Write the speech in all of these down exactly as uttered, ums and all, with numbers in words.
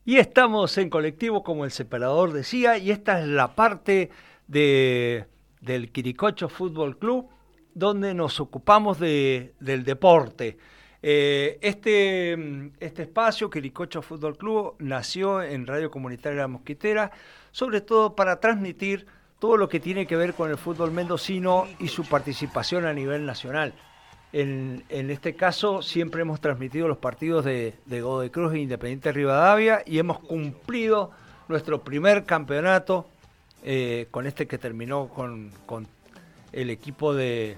Y estamos en colectivo, como el separador decía, y esta es la parte de, del Quiricocho Fútbol Club, donde nos ocupamos de, del deporte. Eh, este, este espacio, Quiricocho Fútbol Club, nació en Radio Comunitaria La Mosquitera, sobre todo para transmitir todo lo que tiene que ver con el fútbol mendocino y su participación a nivel nacional. En, en este caso siempre hemos transmitido los partidos de, de Godoy Cruz e Independiente Rivadavia y hemos cumplido nuestro primer campeonato eh, con este que terminó con, con el equipo de,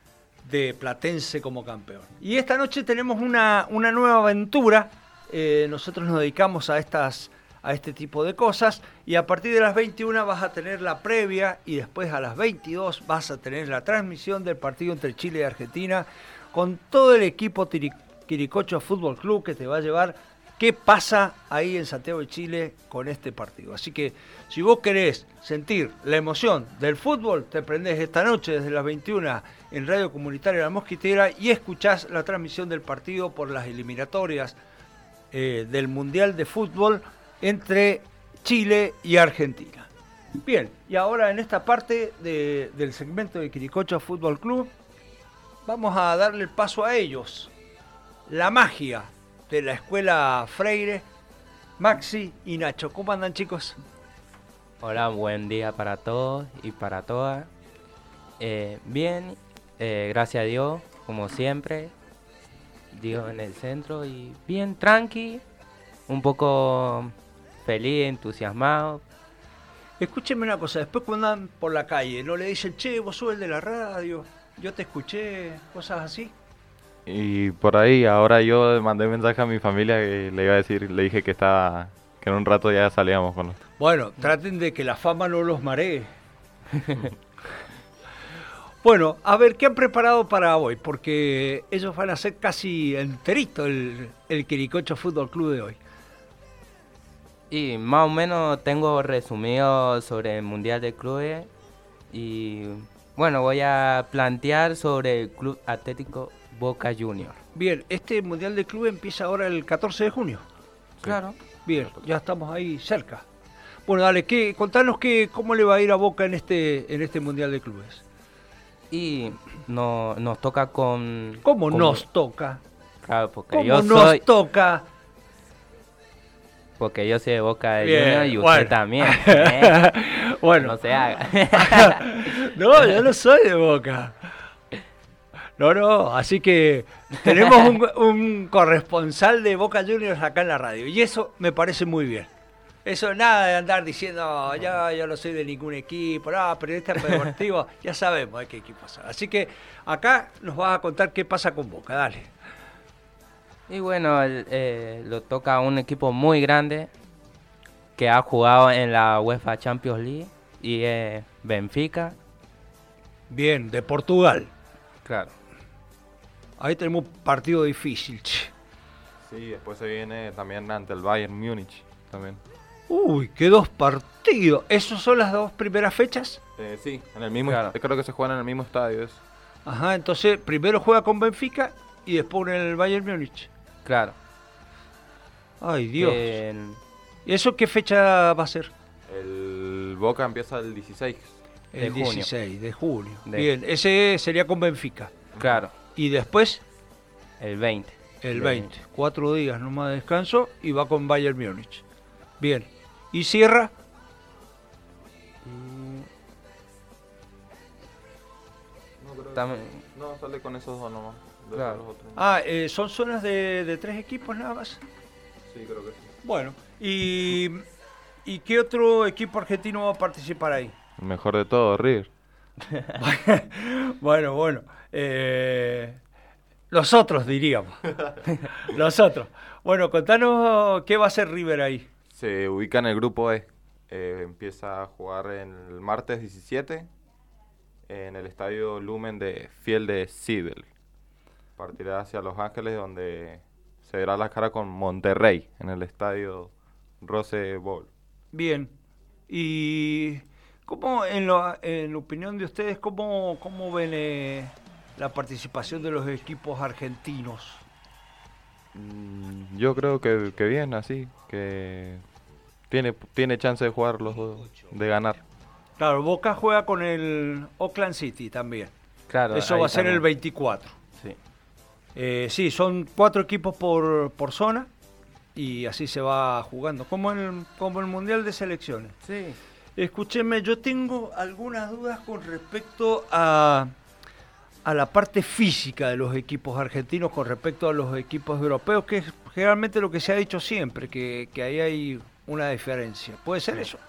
de Platense como campeón. Y esta noche tenemos una, una nueva aventura. Eh, nosotros nos dedicamos a estas a este tipo de cosas y a partir de las veintiuna vas a tener la previa y después a las veintidós vas a tener la transmisión del partido entre Chile y Argentina con todo el equipo Quiricocho Fútbol Club que te va a llevar qué pasa ahí en Santiago de Chile con este partido. Así que si vos querés sentir la emoción del fútbol, te prendés esta noche desde las veintiuna en Radio Comunitaria La Mosquitera y escuchás la transmisión del partido por las eliminatorias eh, del Mundial de Fútbol entre Chile y Argentina. Bien, y ahora en esta parte de, del segmento de Quiricocho Fútbol Club vamos a darle el paso a ellos. La magia de la Escuela Freire, Maxi y Nacho. ¿Cómo andan, chicos? Hola, buen día para todos y para todas. Eh, bien, eh, gracias a Dios, como siempre. Dios en el centro y bien tranqui, un poco feliz, entusiasmado. Escúchenme una cosa, después cuando andan por la calle, ¿no le dicen, che, vos sos el de la radio, yo te escuché, cosas así? Y por ahí, ahora yo mandé mensaje a mi familia que le iba a decir, le dije que estaba, que en un rato ya salíamos con los... Bueno, traten de que la fama no los maree. Bueno, a ver, ¿qué han preparado para hoy? Porque ellos van a ser casi enterito el, el Quiricocho Fútbol Club de hoy. Y más o menos tengo resumido sobre el Mundial de Clubes y bueno, voy a plantear sobre el Club Atlético Boca Juniors. Bien, este Mundial de Club empieza ahora el catorce de junio. Claro. Bien, ya estamos ahí cerca. Bueno, dale, ¿qué, contanos qué, cómo le va a ir a Boca en este, en este Mundial de Clubes. Y no, nos toca con... ¿Cómo con, nos toca? Claro, porque ¿Cómo yo nos soy... toca? Porque yo soy de Boca de Bien, Juniors y bueno. usted también. ¿eh? Bueno. No se haga. No, yo no soy de Boca. No, no, así que tenemos un, un corresponsal de Boca Juniors acá en la radio y eso me parece muy bien. Eso nada de andar diciendo, ya yo no soy de ningún equipo, no, periodista deportivo, ya sabemos de qué equipo son. Así que acá nos vas a contar qué pasa con Boca, dale. Y bueno, el, eh, lo toca un equipo muy grande que ha jugado en la UEFA Champions League y es Benfica. Bien, de Portugal. Claro. Ahí tenemos un partido difícil, che. Sí, después se viene también ante el Bayern Múnich también. Uy, qué dos partidos. ¿Esas son las dos primeras fechas? Eh, sí, en el mismo, Claro. creo que se juegan en el mismo estadio. Eso. Ajá, entonces primero juega con Benfica y después en el Bayern Múnich. Claro. Ay, Dios. El- ¿Y eso qué fecha va a ser? El Boca empieza el dieciséis. De El junio. dieciséis de julio. De- Bien, ese sería con Benfica. claro, Y después el veinte. el De- veinte. Cuatro días nomás de descanso y va con Bayern Múnich. Bien. ¿Y cierra? No, creo También- no, sale con esos dos nomás. De Claro. los otros. Ah, eh, ¿son zonas de, de tres equipos nada más? Sí, creo que sí. Bueno. ¿Y, ¿Y qué otro equipo argentino va a participar ahí? El mejor de todo, River. Bueno, bueno. Eh, los otros diríamos. Los otros. Bueno, contanos qué va a hacer River ahí. Se ubica en el grupo E. Eh, empieza a jugar en el martes diecisiete en el estadio Lumen de Fiel de Seattle. Partirá hacia Los Ángeles, donde se verá la cara con Monterrey en el estadio Rose Bowl. Bien. ¿Y cómo, en, lo, en opinión de ustedes, cómo, cómo ven eh, la participación de los equipos argentinos? Mm, Yo creo que, que bien, así, que tiene, tiene chance de jugar los dos, de ganar. Claro, Boca juega con el Oakland City también. Claro, Eso ahí va a ser el también. veinticuatro. Sí. Eh, sí, son cuatro equipos por, por zona y así se va jugando, como el, como el Mundial de Selecciones. Sí. Escúcheme, yo tengo algunas dudas con respecto a, a la parte física de los equipos argentinos con respecto a los equipos europeos, que es generalmente lo que se ha dicho siempre, que, que ahí hay una diferencia. ¿Puede ser eso?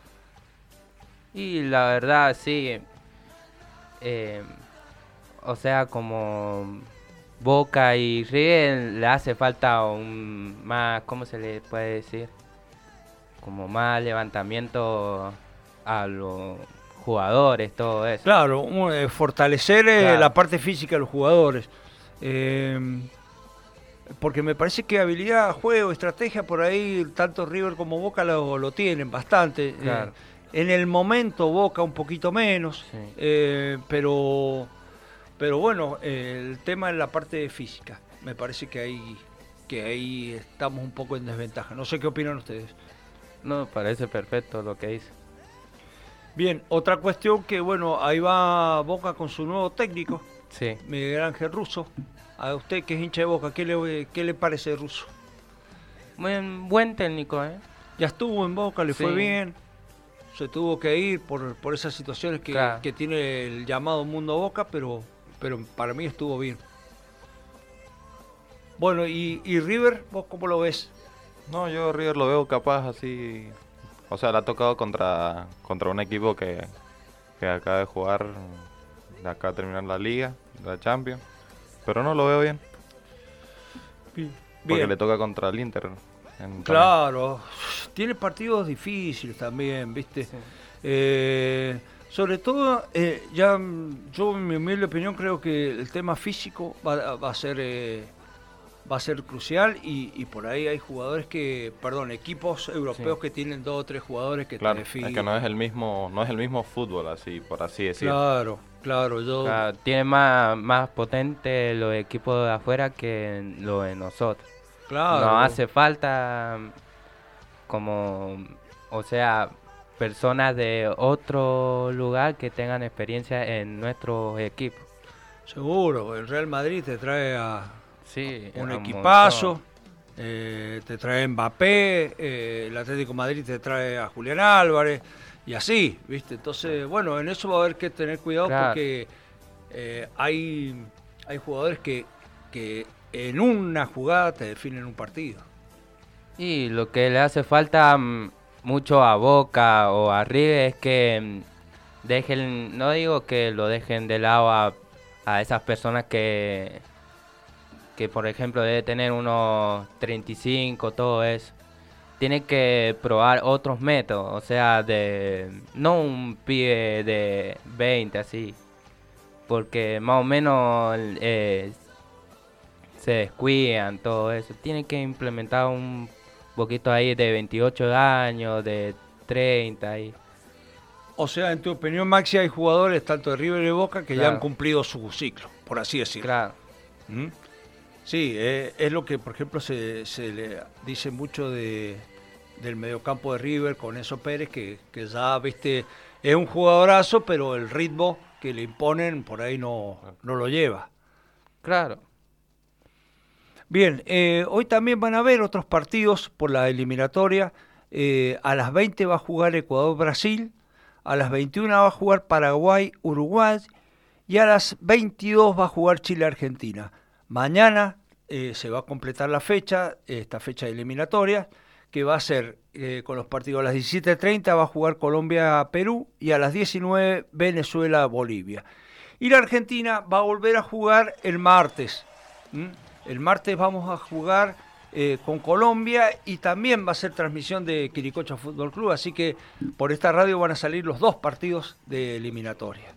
Y la verdad, sí. eh, o sea, como Boca y River le hace falta un más, ¿cómo se le puede decir? Como más levantamiento a los jugadores, todo eso. Claro, un- eh, fortalecer eh, Claro. la parte física de los jugadores. Eh, porque me parece que habilidad, juego, estrategia, por ahí tanto River como Boca lo, lo tienen bastante. Eh, Claro. en el momento Boca un poquito menos, Sí. eh, pero, pero bueno, eh, el tema es la parte física. Me parece que ahí, que ahí estamos un poco en desventaja. No sé qué opinan ustedes. No, parece perfecto lo que dice. Bien, otra cuestión que, bueno, ahí va Boca con su nuevo técnico, Sí. Miguel Ángel Russo. A usted que es hincha de Boca, ¿qué le, qué le parece Russo? Buen, buen técnico, ¿eh? Ya estuvo en Boca, le fue Sí. bien, se tuvo que ir por, por esas situaciones que, Claro. que tiene el llamado mundo Boca, pero, pero para mí estuvo bien. Bueno, y, y River, ¿vos cómo lo ves? No, yo a River lo veo capaz así. O sea, le ha tocado contra, contra un equipo que, que acaba de jugar, de acaba de terminar la liga, la Champions. Pero no lo veo bien, porque Bien. le toca contra el Inter. en- Claro, tiene partidos difíciles también, ¿viste? Sí. Eh, sobre todo, eh, ya mm, yo en mi humilde opinión creo que el tema físico va, va a ser eh, va a ser crucial y, y por ahí hay jugadores que, perdón, equipos europeos Sí. que tienen dos o tres jugadores que Claro, te es definen. que no es el mismo, no es el mismo fútbol así, por así decirlo. Claro, claro, yo Claro, tiene más, más potente los equipos de afuera que lo de nosotros. claro. Nos hace falta como, o sea, personas de otro lugar que tengan experiencia en nuestros equipos. Seguro, el Real Madrid te trae a Sí, un a equipazo, montón. eh, te trae Mbappé, eh, el Atlético de Madrid te trae a Julián Álvarez y así, ¿viste? Entonces, bueno, en eso va a haber que tener cuidado Claro. porque eh, hay, hay jugadores que, que en una jugada te definen un partido. Y lo que le hace falta mm, mucho a Boca o a River es que mm, dejen, no digo que lo dejen de lado a, a esas personas que, que por ejemplo debe tener unos treinta y cinco, todo eso. Tiene que probar otros métodos, o sea, de no un pibe de veinte así, porque más o menos eh, se descuidan, todo eso. Tiene que implementar un poquito ahí de veintiocho años, de treinta y O sea, en tu opinión, Maxi, hay jugadores tanto de River y de Boca que ya Claro. han cumplido su ciclo, por así decirlo. claro, ¿Mm? Sí, eh, es lo que, por ejemplo, se, se le dice mucho de, del mediocampo de River con Enzo Pérez, que, que ya, viste, es un jugadorazo, pero el ritmo que le imponen por ahí no, no lo lleva. claro. Bien, eh, hoy también van a haber otros partidos por la eliminatoria. Eh, a las veinte va a jugar Ecuador-Brasil, a las veintiuna va a jugar Paraguay-Uruguay y a las veintidós va a jugar Chile-Argentina. Mañana eh, se va a completar la fecha, esta fecha eliminatoria, que va a ser eh, con los partidos a las diecisiete treinta va a jugar Colombia-Perú y a las diecinueve Venezuela-Bolivia. Y la Argentina va a volver a jugar el martes. ¿Mm? El martes vamos a jugar eh, con Colombia y también va a ser transmisión de Quiricocha Fútbol Club, así que por esta radio van a salir los dos partidos de eliminatoria.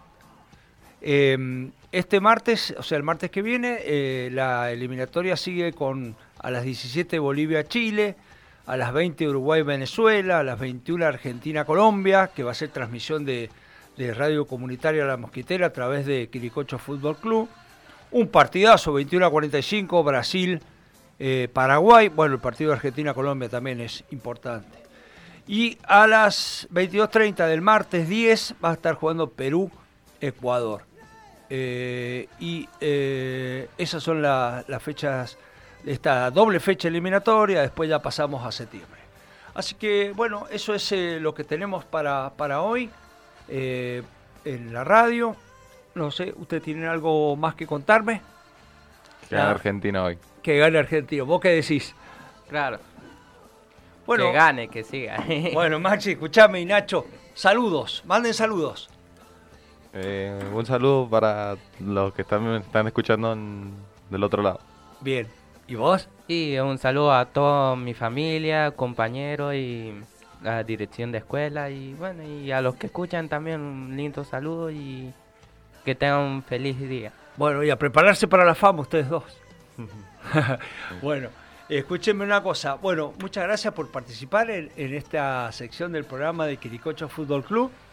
Eh, este martes, o sea, el martes que viene, eh, la eliminatoria sigue con a las diecisiete Bolivia-Chile, a las veinte Uruguay-Venezuela, a las veintiuna Argentina-Colombia, que va a ser transmisión de, de Radio Comunitaria La Mosquitera a través de Quiricocha Fútbol Club. Un partidazo, veintiuno a cuarenta y cinco, Brasil eh, Paraguay. Bueno, el partido de Argentina-Colombia también es importante. Y a las veintidós treinta del martes diez va a estar jugando Perú-Ecuador. Eh, y eh, esas son la, las fechas de esta doble fecha eliminatoria. Después ya pasamos a septiembre. Así que, bueno, eso es eh, lo que tenemos para, para hoy eh, en la radio. No sé, ¿usted tiene algo más que contarme? Que gane Ah, Argentina hoy. Que gane Argentina. ¿Vos qué decís? Claro. Bueno, Que gane, que siga. bueno, Maxi, escuchame, y Nacho, saludos, manden saludos. Eh, un saludo para los que están, están escuchando en- del otro lado. Bien, ¿y vos? Y un saludo a toda mi familia, compañeros y la dirección de escuela. Y bueno, y a los que escuchan también un lindo saludo y que tengan un feliz día. Bueno, y a prepararse para la fama ustedes dos. Bueno, escúchenme una cosa. Bueno, muchas gracias por participar en, en esta sección del programa de Quiricocho Fútbol Club.